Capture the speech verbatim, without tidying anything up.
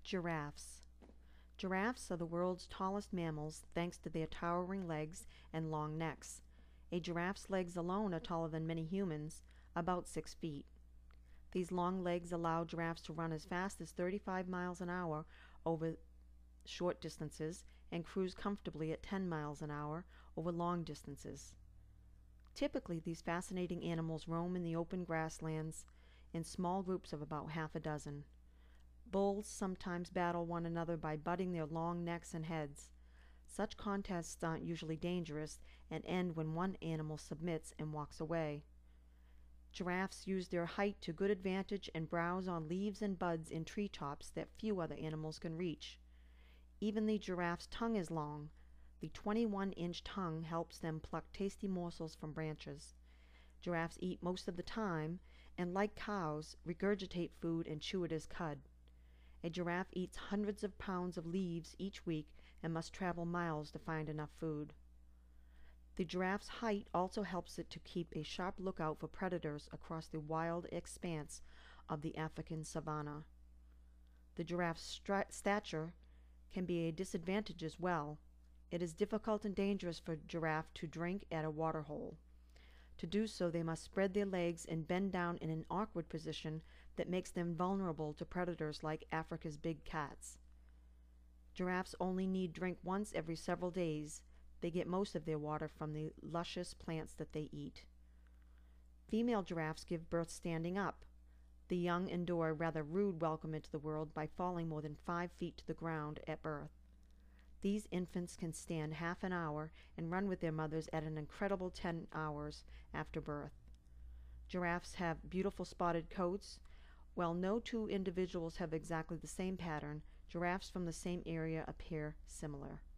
Giraffes. Giraffes are the world's tallest mammals thanks to their towering legs and long necks. A giraffe's legs alone are taller than many humans, about six feet. These long legs allow giraffes to run as fast as thirty-five miles an hour over short distances and cruise comfortably at ten miles an hour over long distances. Typically, these fascinating animals roam in the open grasslands in small groups of about half a dozen. Bulls sometimes battle one another by butting their long necks and heads. Such contests aren't usually dangerous and end when one animal submits and walks away. Giraffes use their height to good advantage and browse on leaves and buds in treetops that few other animals can reach. Even the giraffe's tongue is long. The twenty-one inch tongue helps them pluck tasty morsels from branches. Giraffes eat most of the time and, like cows, regurgitate food and chew it as cud. A giraffe eats hundreds of pounds of leaves each week and must travel miles to find enough food. The giraffe's height also helps it to keep a sharp lookout for predators across the wild expanse of the African savanna. The giraffe's stature can be a disadvantage as well. It is difficult and dangerous for a giraffe to drink at a water hole. To do so, they must spread their legs and bend down in an awkward position that makes them vulnerable to predators like Africa's big cats. Giraffes only need drink once every several days. They get most of their water from the luscious plants that they eat. Female giraffes give birth standing up. The young endure a rather rude welcome into the world by falling more than five feet to the ground at birth. These infants can stand half an hour and run with their mothers at an incredible ten hours after birth. Giraffes have beautiful spotted coats. While no two individuals have exactly the same pattern, giraffes from the same area appear similar.